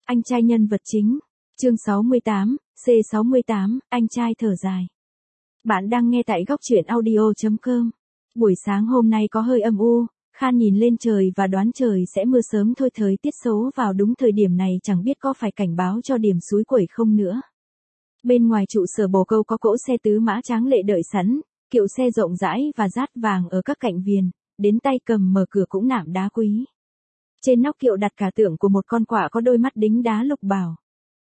Anh trai nhân vật chính. Chương 68, C68, anh trai thở dài. Bạn đang nghe tại góc truyện audio.com. Buổi sáng hôm nay có hơi âm u, Khan nhìn lên trời và đoán trời sẽ mưa sớm thôi, thời tiết xấu vào đúng thời điểm này chẳng biết có phải cảnh báo cho điểm xúi quẩy không nữa. Bên ngoài trụ sở bồ câu có cỗ xe tứ mã tráng lệ đợi sẵn, kiệu xe rộng rãi và rát vàng ở các cạnh viền, đến tay cầm mở cửa cũng nạm đá quý. Trên nóc kiệu đặt cả tượng của một con quạ có đôi mắt đính đá lục bảo.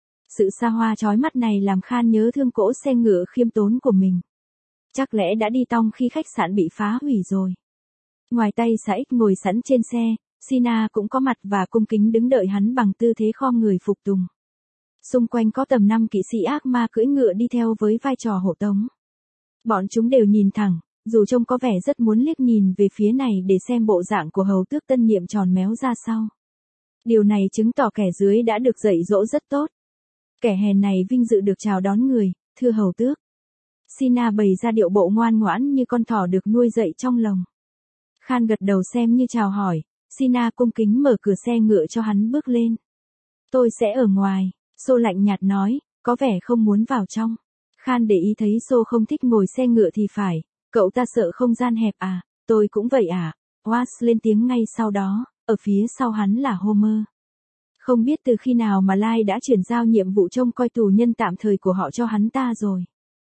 Sự xa hoa chói mắt này làm Khan nhớ thương cỗ xe ngựa khiêm tốn của mình. Chắc lẽ đã đi tong khi khách sạn bị phá hủy rồi. Ngoài tay Saik ngồi sẵn trên xe, Sina cũng có mặt và cung kính đứng đợi hắn bằng tư thế khom người phục tùng. Xung quanh có tầm 5 kỵ sĩ ác ma cưỡi ngựa đi theo với vai trò hộ tống. Bọn chúng đều nhìn thẳng, dù trông có vẻ rất muốn liếc nhìn về phía này để xem bộ dạng của hầu tước tân nhiệm tròn méo ra sao. Điều này chứng tỏ kẻ dưới đã được dạy dỗ rất tốt. Kẻ hèn này vinh dự được chào đón người, thưa hầu tước. Sina bày ra điệu bộ ngoan ngoãn như con thỏ được nuôi dạy trong lồng. Khan gật đầu xem như chào hỏi, Sina cung kính mở cửa xe ngựa cho hắn bước lên. Tôi sẽ ở ngoài, Sô lạnh nhạt nói, có vẻ không muốn vào trong. Khan để ý thấy Sô không thích ngồi xe ngựa thì phải, cậu ta sợ không gian hẹp à, tôi cũng vậy à. Was lên tiếng ngay sau đó, ở phía sau hắn là Homer. Không biết từ khi nào mà Lai đã chuyển giao nhiệm vụ trông coi tù nhân tạm thời của họ cho hắn ta rồi.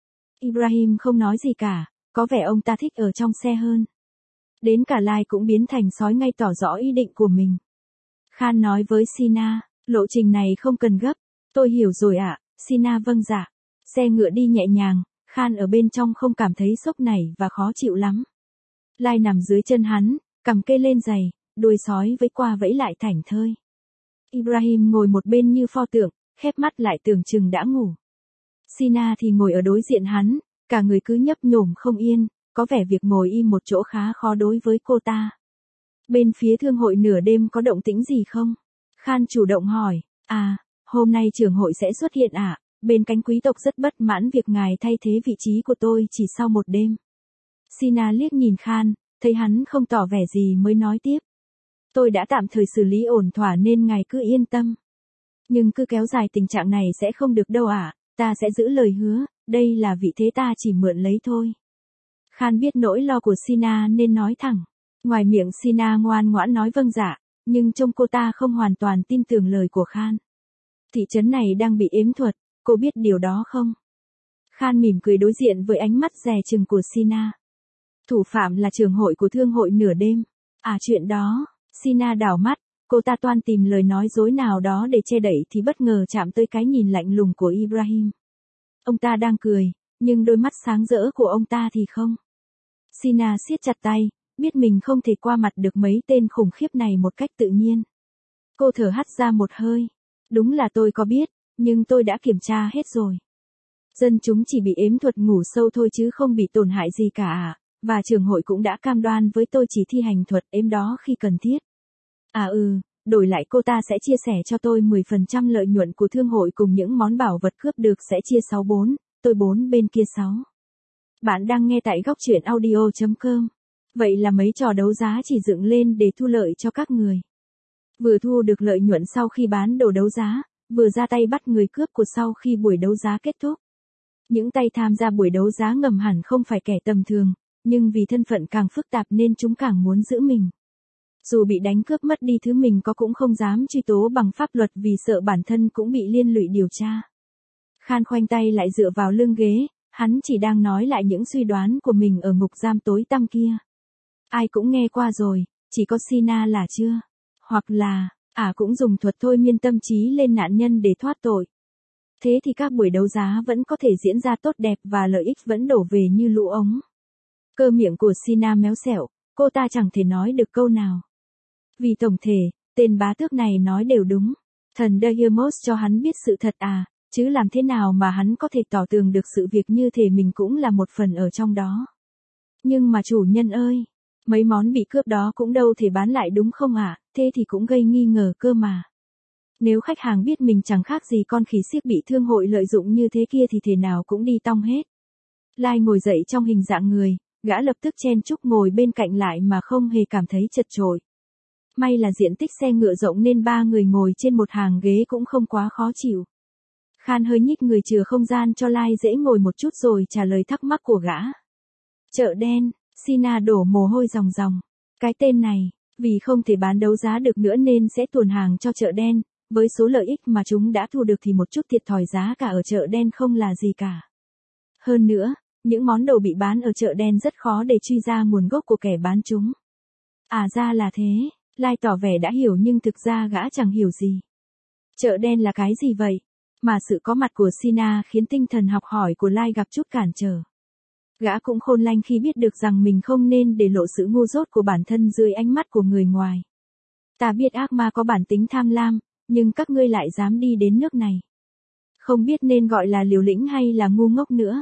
Ibrahim không nói gì cả, có vẻ ông ta thích ở trong xe hơn. Đến cả Lai cũng biến thành sói ngay tỏ rõ ý định của mình. Khan nói với Sina, lộ trình này không cần gấp, tôi hiểu rồi ạ. Sina vâng dạ. Xe ngựa đi nhẹ nhàng, Khan ở bên trong không cảm thấy sốc nảy và khó chịu lắm. Lai nằm dưới chân hắn, cằm kê lên giày, đuôi sói vẫy qua vẫy lại thảnh thơi. Ibrahim ngồi một bên như pho tượng, khép mắt lại tưởng chừng đã ngủ. Sina thì ngồi ở đối diện hắn, cả người cứ nhấp nhổm không yên, có vẻ việc ngồi im một chỗ khá khó đối với cô ta. Bên phía thương hội nửa đêm có động tĩnh gì không? Khan chủ động hỏi, hôm nay trưởng hội sẽ xuất hiện ạ, bên cánh quý tộc rất bất mãn việc ngài thay thế vị trí của tôi chỉ sau một đêm. Sina liếc nhìn Khan, thấy hắn không tỏ vẻ gì mới nói tiếp. Tôi đã tạm thời xử lý ổn thỏa nên ngài cứ yên tâm. Nhưng cứ kéo dài tình trạng này sẽ không được đâu ạ, ta sẽ giữ lời hứa, đây là vị thế ta chỉ mượn lấy thôi. Khan biết nỗi lo của Sina nên nói thẳng. Ngoài miệng Sina ngoan ngoãn nói vâng dạ, nhưng trông cô ta không hoàn toàn tin tưởng lời của Khan. Thị trấn này đang bị ếm thuật, cô biết điều đó không? Khan mỉm cười đối diện với ánh mắt dè chừng của Sina. Thủ phạm là trưởng hội của thương hội nửa đêm. Chuyện đó, Sina đảo mắt, cô ta toan tìm lời nói dối nào đó để che đậy thì bất ngờ chạm tới cái nhìn lạnh lùng của Ibrahim. Ông ta đang cười, nhưng đôi mắt sáng rỡ của ông ta thì không. Sina siết chặt tay, biết mình không thể qua mặt được mấy tên khủng khiếp này một cách tự nhiên. Cô thở hắt ra một hơi. Đúng là tôi có biết, nhưng tôi đã kiểm tra hết rồi. Dân chúng chỉ bị ếm thuật ngủ sâu thôi chứ không bị tổn hại gì cả và trưởng hội cũng đã cam đoan với tôi chỉ thi hành thuật ếm đó khi cần thiết. Đổi lại cô ta sẽ chia sẻ cho tôi 10% lợi nhuận của thương hội cùng những món bảo vật cướp được sẽ chia 6-4, tôi 4 bên kia 6. Bạn đang nghe tại góc truyện audio.com. Vậy là mấy trò đấu giá chỉ dựng lên để thu lợi cho các người. Vừa thu được lợi nhuận sau khi bán đồ đấu giá, vừa ra tay bắt người cướp của sau khi buổi đấu giá kết thúc. Những tay tham gia buổi đấu giá ngầm hẳn không phải kẻ tầm thường, nhưng vì thân phận càng phức tạp nên chúng càng muốn giữ mình. Dù bị đánh cướp mất đi thứ mình có cũng không dám truy tố bằng pháp luật vì sợ bản thân cũng bị liên lụy điều tra. Khan khoanh tay lại dựa vào lưng ghế, hắn chỉ đang nói lại những suy đoán của mình ở ngục giam tối tăm kia. Ai cũng nghe qua rồi, chỉ có Sina là chưa. Hoặc là, cũng dùng thuật thôi miên tâm trí lên nạn nhân để thoát tội. Thế thì các buổi đấu giá vẫn có thể diễn ra tốt đẹp và lợi ích vẫn đổ về như lũ ống. Cơ miệng của Sina méo xẹo, cô ta chẳng thể nói được câu nào. Vì tổng thể, tên bá tước này nói đều đúng. Thần Deimos cho hắn biết sự thật chứ làm thế nào mà hắn có thể tỏ tường được sự việc như thể mình cũng là một phần ở trong đó. Nhưng mà chủ nhân ơi, mấy món bị cướp đó cũng đâu thể bán lại đúng không ạ? Thế thì cũng gây nghi ngờ cơ mà. Nếu khách hàng biết mình chẳng khác gì con khỉ xiếc bị thương hội lợi dụng như thế kia thì thể nào cũng đi tong hết. Lai ngồi dậy trong hình dạng người, gã lập tức chen chúc ngồi bên cạnh lại mà không hề cảm thấy chật chội. May là diện tích xe ngựa rộng nên ba người ngồi trên một hàng ghế cũng không quá khó chịu. Khan hơi nhích người chừa không gian cho Lai dễ ngồi một chút rồi trả lời thắc mắc của gã. Chợ đen, Sina đổ mồ hôi ròng ròng. Cái tên này, vì không thể bán đấu giá được nữa nên sẽ tuồn hàng cho chợ đen, với số lợi ích mà chúng đã thu được thì một chút thiệt thòi giá cả ở chợ đen không là gì cả. Hơn nữa, những món đồ bị bán ở chợ đen rất khó để truy ra nguồn gốc của kẻ bán chúng. À ra là thế, Lai tỏ vẻ đã hiểu nhưng thực ra gã chẳng hiểu gì. Chợ đen là cái gì vậy? Mà sự có mặt của Sina khiến tinh thần học hỏi của Lai gặp chút cản trở. Gã cũng khôn lanh khi biết được rằng mình không nên để lộ sự ngu dốt của bản thân dưới ánh mắt của người ngoài. Ta biết ác ma có bản tính tham lam, nhưng các ngươi lại dám đi đến nước này. Không biết nên gọi là liều lĩnh hay là ngu ngốc nữa.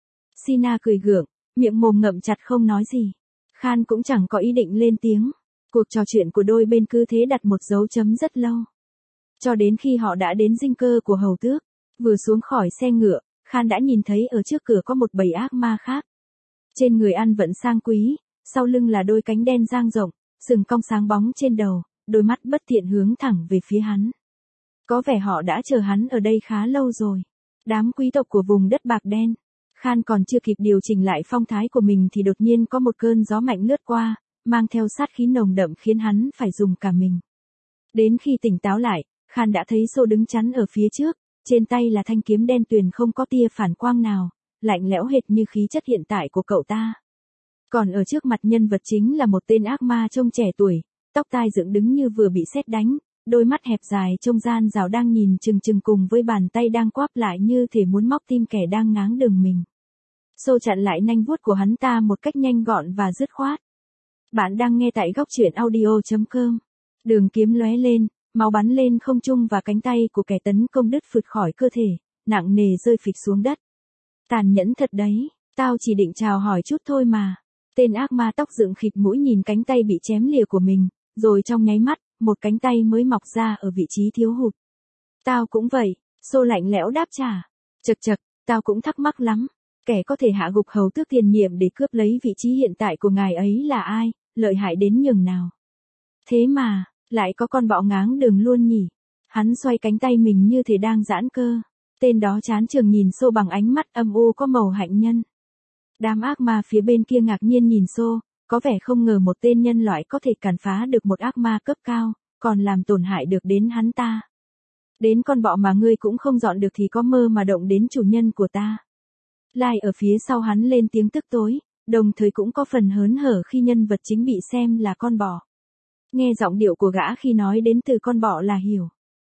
Sina cười gượng, miệng mồm ngậm chặt không nói gì. Khan cũng chẳng có ý định lên tiếng. Cuộc trò chuyện của đôi bên cứ thế đặt một dấu chấm rất lâu. Cho đến khi họ đã đến dinh cơ của hầu tước, vừa xuống khỏi xe ngựa, Khan đã nhìn thấy ở trước cửa có một bầy ác ma khác. Trên người ăn vận sang quý, sau lưng là đôi cánh đen dang rộng, sừng cong sáng bóng trên đầu, đôi mắt bất thiện hướng thẳng về phía hắn. Có vẻ họ đã chờ hắn ở đây khá lâu rồi. Đám quý tộc của vùng đất bạc đen. Khan còn chưa kịp điều chỉnh lại phong thái của mình thì đột nhiên có một cơn gió mạnh lướt qua, mang theo sát khí nồng đậm khiến hắn phải dùng cả mình. Đến khi tỉnh táo lại, Khan đã thấy Xô đứng chắn ở phía trước, trên tay là thanh kiếm đen tuyền không có tia phản quang nào, lạnh lẽo hệt như khí chất hiện tại của cậu ta. Còn ở trước mặt nhân vật chính là một tên ác ma trông trẻ tuổi, tóc tai dựng đứng như vừa bị sét đánh, đôi mắt hẹp dài trông gian rào đang nhìn chừng chừng cùng với bàn tay đang quắp lại như thể muốn móc tim kẻ đang ngáng đường mình. Xô chặn lại nanh vuốt của hắn ta một cách nhanh gọn và dứt khoát. Bạn đang nghe tại góc truyện audio.com. Đường kiếm lóe lên, máu bắn lên không trung và cánh tay của kẻ tấn công đứt phượt khỏi cơ thể, nặng nề rơi phịch xuống đất. Tàn nhẫn thật đấy, tao chỉ định chào hỏi chút thôi mà. Tên ác ma tóc dựng khịt mũi nhìn cánh tay bị chém lìa của mình, rồi trong nháy mắt, một cánh tay mới mọc ra ở vị trí thiếu hụt. Tao cũng vậy, Xô lạnh lẽo đáp trả. Chật chật, tao cũng thắc mắc lắm. Kẻ có thể hạ gục hầu tước tiền nhiệm để cướp lấy vị trí hiện tại của ngài ấy là ai, lợi hại đến nhường nào. Thế mà, lại có con bọ ngáng đường luôn nhỉ. Hắn xoay cánh tay mình như thể đang giãn cơ. Tên đó chán chường nhìn Xô bằng ánh mắt âm u có màu hạnh nhân. Đám ác ma phía bên kia ngạc nhiên nhìn Xô, có vẻ không ngờ một tên nhân loại có thể cản phá được một ác ma cấp cao, còn làm tổn hại được đến hắn ta. Đến con bọ mà ngươi cũng không dọn được thì có mơ mà động đến chủ nhân của ta. Lai ở phía sau hắn lên tiếng tức tối, đồng thời cũng có phần hớn hở khi nhân vật chính bị xem là con bọ. Nghe giọng điệu của gã khi nói đến từ con bọ là hiểu.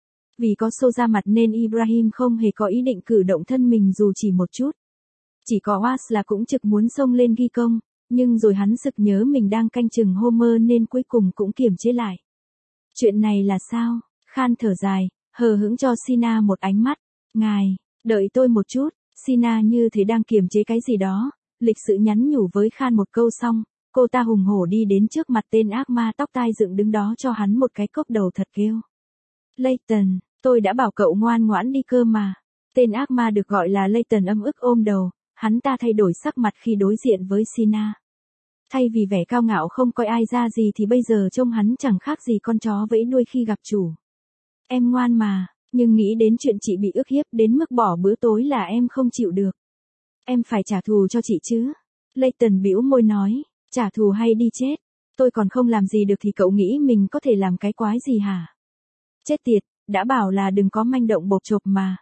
Vì có Xô ra mặt nên Ibrahim không hề có ý định cử động thân mình dù chỉ một chút. Chỉ có Was là cũng trực muốn xông lên ghi công, nhưng rồi hắn sực nhớ mình đang canh chừng Homer nên cuối cùng cũng kiềm chế lại. Chuyện này là sao? Khan thở dài, hờ hững cho Sina một ánh mắt. Ngài, đợi tôi một chút. Sina như thế đang kiềm chế cái gì đó, lịch sự nhắn nhủ với Khan một câu xong, cô ta hùng hổ đi đến trước mặt tên ác ma tóc tai dựng đứng đó cho hắn một cái cốc đầu thật kêu. Layton, tôi đã bảo cậu ngoan ngoãn đi cơ mà. Tên ác ma được gọi là Layton âm ức ôm đầu, hắn ta thay đổi sắc mặt khi đối diện với Sina. Thay vì vẻ cao ngạo không coi ai ra gì thì bây giờ trông hắn chẳng khác gì con chó vẫy đuôi khi gặp chủ. Em ngoan mà, nhưng nghĩ đến chuyện chị bị ức hiếp đến mức bỏ bữa tối là em không chịu được. Em phải trả thù cho chị chứ. Layton bĩu môi nói, trả thù hay đi chết. Tôi còn không làm gì được thì cậu nghĩ mình có thể làm cái quái gì hả? Chết tiệt, đã bảo là đừng có manh động bộp chộp mà.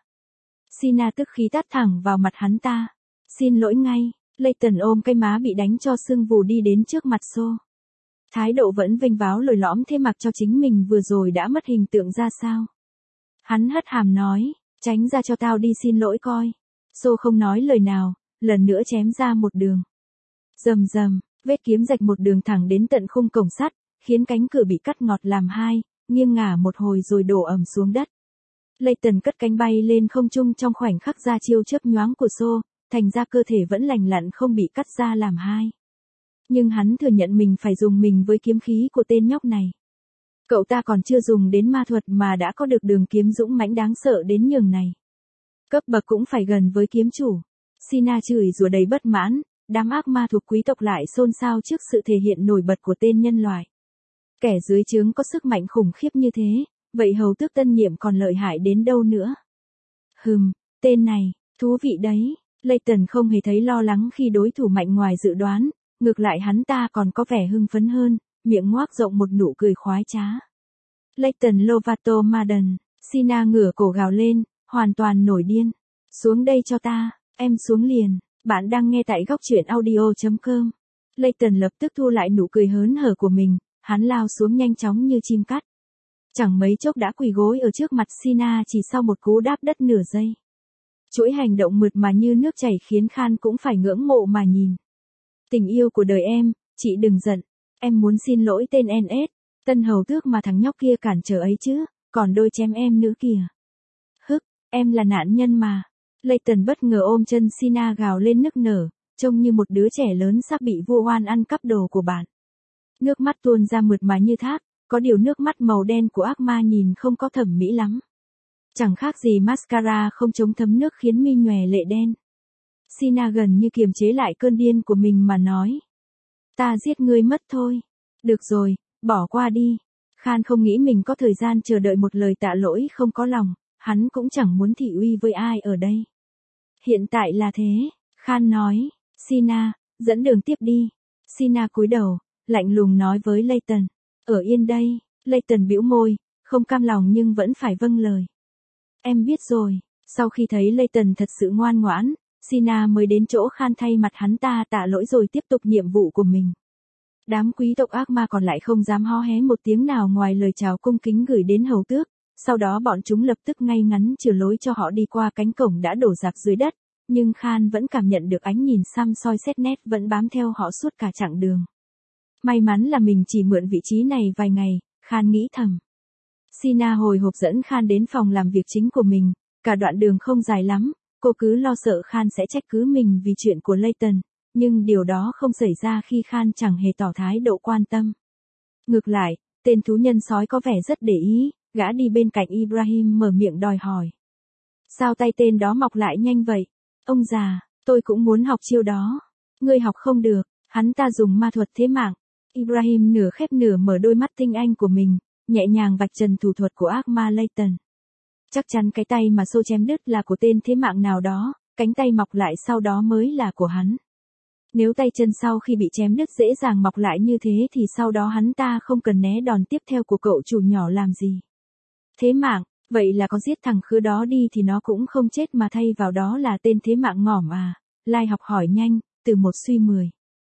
Sina tức khí tát thẳng vào mặt hắn ta. Xin lỗi ngay. Layton ôm cái má bị đánh cho sưng vù đi đến trước mặt Xô. Thái độ vẫn vênh váo lồi lõm thế mặc cho chính mình vừa rồi đã mất hình tượng ra sao. Hắn hất hàm nói, tránh ra cho tao đi xin lỗi coi. Xô không nói lời nào, lần nữa chém ra một đường. Rầm rầm, vết kiếm rạch một đường thẳng đến tận khung cổng sắt, khiến cánh cửa bị cắt ngọt làm hai, nghiêng ngả một hồi rồi đổ ầm xuống đất. Layton cất cánh bay lên không trung trong khoảnh khắc ra chiêu chớp nhoáng của Xô, thành ra cơ thể vẫn lành lặn không bị cắt ra làm hai. Nhưng hắn thừa nhận mình phải dùng mình với kiếm khí của tên nhóc này. Cậu ta còn chưa dùng đến ma thuật mà đã có được đường kiếm dũng mãnh đáng sợ đến nhường này. Cấp bậc cũng phải gần với kiếm chủ. Sina chửi rủa đầy bất mãn, đám ác ma thuộc quý tộc lại xôn xao trước sự thể hiện nổi bật của tên nhân loại. Kẻ dưới trướng có sức mạnh khủng khiếp như thế, vậy hầu tước tân nhiệm còn lợi hại đến đâu nữa? Tên này, thú vị đấy. Layton không hề thấy lo lắng khi đối thủ mạnh ngoài dự đoán, ngược lại hắn ta còn có vẻ hưng phấn hơn, miệng ngoác rộng một nụ cười khoái trá. Layton Lovato Madden, Cena ngửa cổ gào lên, hoàn toàn nổi điên. Xuống đây cho ta, em xuống liền. Bạn đang nghe tại góc truyện audio.com. Layton lập tức thu lại nụ cười hớn hở của mình, hắn lao xuống nhanh chóng như chim cắt. Chẳng mấy chốc đã quỳ gối ở trước mặt Cena chỉ sau một cú đáp đất nửa giây. Chuỗi hành động mượt mà như nước chảy khiến Khan cũng phải ngưỡng mộ mà nhìn. Tình yêu của đời em, chị đừng giận. Em muốn xin lỗi tên NS, tân hầu tước mà thằng nhóc kia cản trở ấy chứ, còn đôi chém em nữa kìa. Em là nạn nhân mà. Layton bất ngờ ôm chân Cena gào lên nức nở, trông như một đứa trẻ lớn sắp bị vua oan ăn cắp đồ của bạn. Nước mắt tuôn ra mượt mà như thác, có điều nước mắt màu đen của ác ma nhìn không có thẩm mỹ lắm. Chẳng khác gì mascara không chống thấm nước khiến mi nhòe lệ đen. Cena gần như kiềm chế lại cơn điên của mình mà nói. Ta giết ngươi mất thôi. Được rồi, bỏ qua đi. Khan không nghĩ mình có thời gian chờ đợi một lời tạ lỗi không có lòng, hắn cũng chẳng muốn thị uy với ai ở đây. Hiện tại là thế, Khan nói. Cena, dẫn đường tiếp đi. Cena cúi đầu, lạnh lùng nói với Layton. Ở yên đây. Layton bĩu môi, không cam lòng nhưng vẫn phải vâng lời. Em biết rồi. Sau khi thấy Layton thật sự ngoan ngoãn, Cena mới đến chỗ Khan thay mặt hắn ta tạ lỗi rồi tiếp tục nhiệm vụ của mình. Đám quý tộc ác ma còn lại không dám hó hé một tiếng nào ngoài lời chào cung kính gửi đến hầu tước, sau đó bọn chúng lập tức ngay ngắn chừa lối cho họ đi qua cánh cổng đã đổ rạc dưới đất, nhưng Khan vẫn cảm nhận được ánh nhìn săm soi xét nét vẫn bám theo họ suốt cả chặng đường. May mắn là mình chỉ mượn vị trí này vài ngày, Khan nghĩ thầm. Cena hồi hộp dẫn Khan đến phòng làm việc chính của mình, cả đoạn đường không dài lắm, cô cứ lo sợ Khan sẽ trách cứ mình vì chuyện của Layton, nhưng điều đó không xảy ra khi Khan chẳng hề tỏ thái độ quan tâm. Ngược lại, tên thú nhân sói có vẻ rất để ý, gã đi bên cạnh Ibrahim mở miệng đòi hỏi. Sao tay tên đó mọc lại nhanh vậy? Ông già, tôi cũng muốn học chiêu đó. Ngươi học không được, hắn ta dùng ma thuật thế mạng. Ibrahim nửa khép nửa mở đôi mắt tinh anh của mình, nhẹ nhàng vạch trần thủ thuật của ác ma Layton. Chắc chắn cái tay mà xô chém đứt là của tên thế mạng nào đó, cánh tay mọc lại sau đó mới là của hắn. Nếu tay chân sau khi bị chém đứt dễ dàng mọc lại như thế thì sau đó hắn ta không cần né đòn tiếp theo của cậu chủ nhỏ làm gì. Thế mạng, vậy là có giết thằng khứa đó đi thì nó cũng không chết mà thay vào đó là tên thế mạng ngỏm à? Lai học hỏi nhanh, từ 1 suy 10.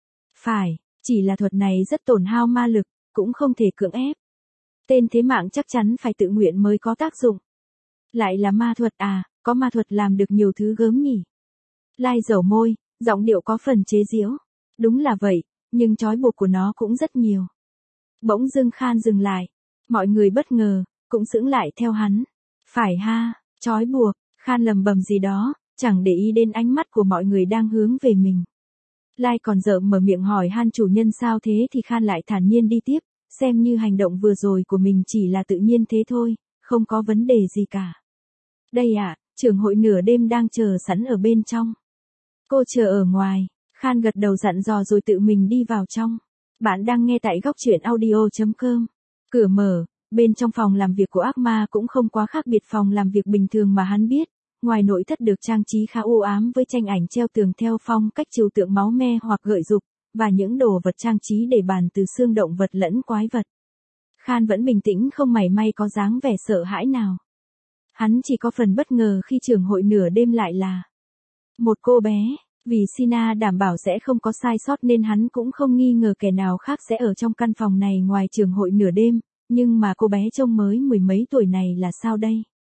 Phải, chỉ là thuật này rất tổn hao ma lực, cũng không thể cưỡng ép. Tên thế mạng chắc chắn phải tự nguyện mới có tác dụng. Lại là ma thuật à, có ma thuật làm được nhiều thứ gớm nhỉ? Lai dẩu môi, giọng điệu có phần chế giễu. Đúng là vậy, nhưng trói buộc của nó cũng rất nhiều. Bỗng dưng Khan dừng lại. Mọi người bất ngờ, cũng sững lại theo hắn. Phải ha, trói buộc, Khan lầm bầm gì đó, chẳng để ý đến ánh mắt của mọi người đang hướng về mình. Lai còn dở mở miệng hỏi Han chủ nhân sao thế thì Khan lại thản nhiên đi tiếp, xem như hành động vừa rồi của mình chỉ là tự nhiên thế thôi, không có vấn đề gì cả. Đây ạ, trưởng hội nửa đêm đang chờ sẵn ở bên trong. Cô chờ ở ngoài, Khan gật đầu dặn dò rồi tự mình đi vào trong. Bạn đang nghe tại góc truyện audio.com. Cửa mở, bên trong phòng làm việc của ác ma cũng không quá khác biệt phòng làm việc bình thường mà hắn biết. Ngoài nội thất được trang trí khá u ám với tranh ảnh treo tường theo phong cách trừu tượng máu me hoặc gợi dục, và những đồ vật trang trí để bàn từ xương động vật lẫn quái vật. Khan vẫn bình tĩnh không mảy may có dáng vẻ sợ hãi nào. Hắn chỉ có phần bất ngờ khi trưởng hội nửa đêm lại là một cô bé, vì Cena đảm bảo sẽ không có sai sót nên hắn cũng không nghi ngờ kẻ nào khác sẽ ở trong căn phòng này ngoài trưởng hội nửa đêm, nhưng mà cô bé trông mới 10 mấy tuổi này là sao đây?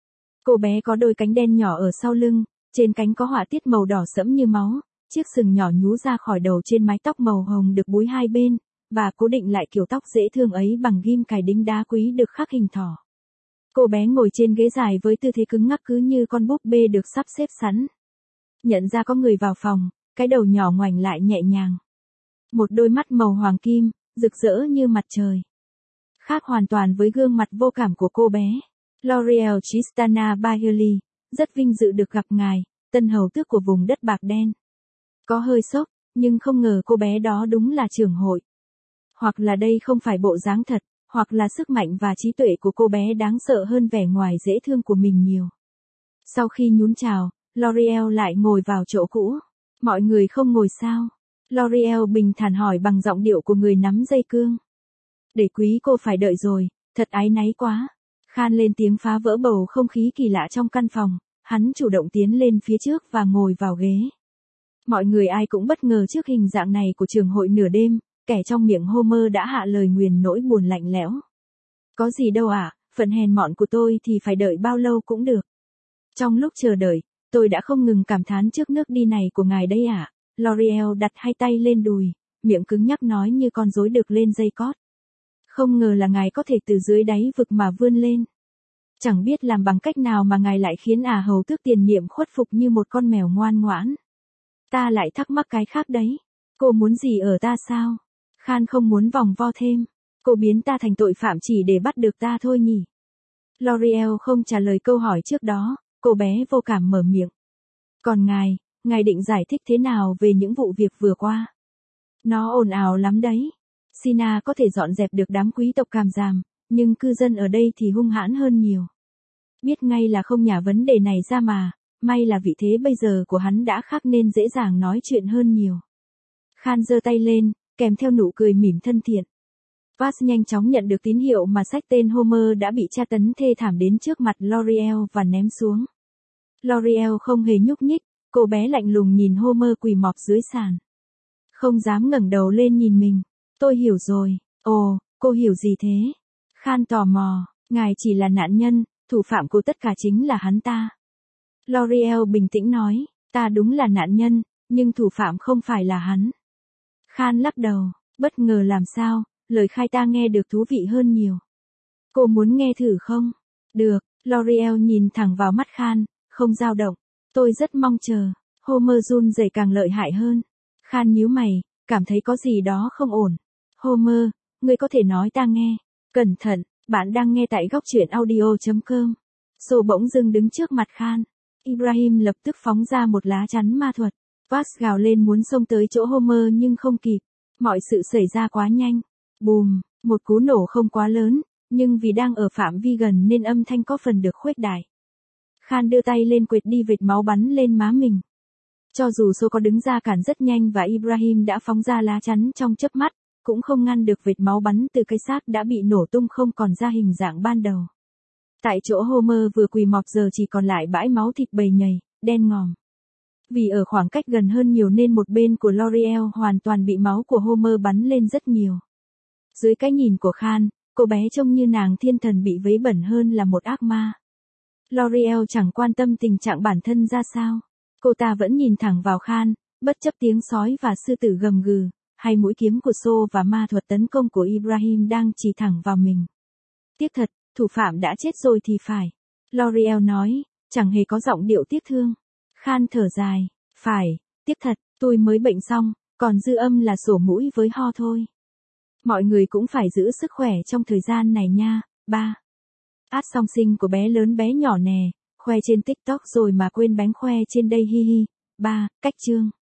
Cô bé có đôi cánh đen nhỏ ở sau lưng, trên cánh có họa tiết màu đỏ sẫm như máu, chiếc sừng nhỏ nhú ra khỏi đầu trên mái tóc màu hồng được búi hai bên, và cố định lại kiểu tóc dễ thương ấy bằng ghim cài đính đá quý được khắc hình thỏ. Cô bé ngồi trên ghế dài với tư thế cứng ngắc cứ như con búp bê được sắp xếp sẵn. Nhận ra có người vào phòng, cái đầu nhỏ ngoảnh lại nhẹ nhàng. Một đôi mắt màu hoàng kim, rực rỡ như mặt trời. Khác hoàn toàn với gương mặt vô cảm của cô bé. L'Oreal Tristana Bailey, rất vinh dự được gặp ngài, tân hầu tước của vùng đất bạc đen. Có hơi sốc, nhưng không ngờ cô bé đó đúng là trưởng hội. Hoặc là đây không phải bộ dáng thật, hoặc là sức mạnh và trí tuệ của cô bé đáng sợ hơn vẻ ngoài dễ thương của mình nhiều. Sau khi nhún chào, L'Oreal lại ngồi vào chỗ cũ. Mọi người không ngồi sao? L'Oreal bình thản hỏi bằng giọng điệu của người nắm dây cương. Để quý cô phải đợi rồi, thật áy náy quá. Khan lên tiếng phá vỡ bầu không khí kỳ lạ trong căn phòng, hắn chủ động tiến lên phía trước và ngồi vào ghế. Mọi người ai cũng bất ngờ trước hình dạng này của trường hội nửa đêm, kẻ trong miệng Homer đã hạ lời nguyền nỗi buồn lạnh lẽo. Có gì đâu ạ, phận hèn mọn của tôi thì phải đợi bao lâu cũng được. Trong lúc chờ đợi, tôi đã không ngừng cảm thán trước nước đi này của ngài đấy ạ. L'Oreal đặt hai tay lên đùi, miệng cứng nhắc nói như con rối được lên dây cót. Không ngờ là ngài có thể từ dưới đáy vực mà vươn lên. Chẳng biết làm bằng cách nào mà ngài lại khiến hầu tước tiền nhiệm khuất phục như một con mèo ngoan ngoãn. Ta lại thắc mắc cái khác đấy. Cô muốn gì ở ta sao? Khan không muốn vòng vo thêm. Cô biến ta thành tội phạm chỉ để bắt được ta thôi nhỉ? L'Oreal không trả lời câu hỏi trước đó, cô bé vô cảm mở miệng. Còn ngài định giải thích thế nào về những vụ việc vừa qua? Nó ồn ào lắm đấy. Sina có thể dọn dẹp được đám quý tộc Càm Giàm, nhưng cư dân ở đây thì hung hãn hơn nhiều. Biết ngay là không nhả vấn đề này ra mà, may là vị thế bây giờ của hắn đã khác nên dễ dàng nói chuyện hơn nhiều. Khan giơ tay lên, kèm theo nụ cười mỉm thân thiện. Vass nhanh chóng nhận được tín hiệu mà sách tên Homer đã bị tra tấn thê thảm đến trước mặt L'Oreal và ném xuống. L'Oreal không hề nhúc nhích, cô bé lạnh lùng nhìn Homer quỳ mọp dưới sàn. Không dám ngẩng đầu lên nhìn mình. Tôi hiểu rồi. Ồ, cô hiểu gì thế? Khan tò mò, ngài chỉ là nạn nhân, thủ phạm của tất cả chính là hắn ta. L'Oreal bình tĩnh nói, ta đúng là nạn nhân, nhưng thủ phạm không phải là hắn. Khan lắc đầu, bất ngờ làm sao, lời khai ta nghe được thú vị hơn nhiều. Cô muốn nghe thử không? Được, L'Oreal nhìn thẳng vào mắt Khan, không dao động. Tôi rất mong chờ. Homer run rẩy càng lợi hại hơn. Khan nhíu mày, cảm thấy có gì đó không ổn. Homer, ngươi có thể nói ta nghe. Cẩn thận, bạn đang nghe tại góc truyện audio.com. Sô bỗng dưng đứng trước mặt Khan. Ibrahim lập tức phóng ra một lá chắn ma thuật. Vass gào lên muốn xông tới chỗ Homer nhưng không kịp. Mọi sự xảy ra quá nhanh. Bùm, một cú nổ không quá lớn, nhưng vì đang ở phạm vi gần nên âm thanh có phần được khuếch đại. Khan đưa tay lên quệt đi vệt máu bắn lên má mình. Cho dù Sô có đứng ra cản rất nhanh và Ibrahim đã phóng ra lá chắn trong chớp mắt, cũng không ngăn được vệt máu bắn từ cây xác đã bị nổ tung không còn ra hình dạng ban đầu. Tại chỗ Homer vừa quỳ mọp giờ chỉ còn lại bãi máu thịt bầy nhầy, đen ngòm. Vì ở khoảng cách gần hơn nhiều nên một bên của L'Oreal hoàn toàn bị máu của Homer bắn lên rất nhiều. Dưới cái nhìn của Khan, cô bé trông như nàng thiên thần bị vấy bẩn hơn là một ác ma. L'Oreal chẳng quan tâm tình trạng bản thân ra sao. Cô ta vẫn nhìn thẳng vào Khan, bất chấp tiếng sói và sư tử gầm gừ, hay mũi kiếm của Sô và ma thuật tấn công của Ibrahim đang chỉ thẳng vào mình. Tiếc thật, thủ phạm đã chết rồi thì phải. L'Oreal nói, chẳng hề có giọng điệu tiếc thương. Khan thở dài, phải, tiếc thật, tôi mới bệnh xong, còn dư âm là sổ mũi với ho thôi. Mọi người cũng phải giữ sức khỏe trong thời gian này nha. 3. Ad song sinh của bé lớn bé nhỏ nè, khoe trên TikTok rồi mà quên bánh khoe trên đây hi hi. 3. Cách chương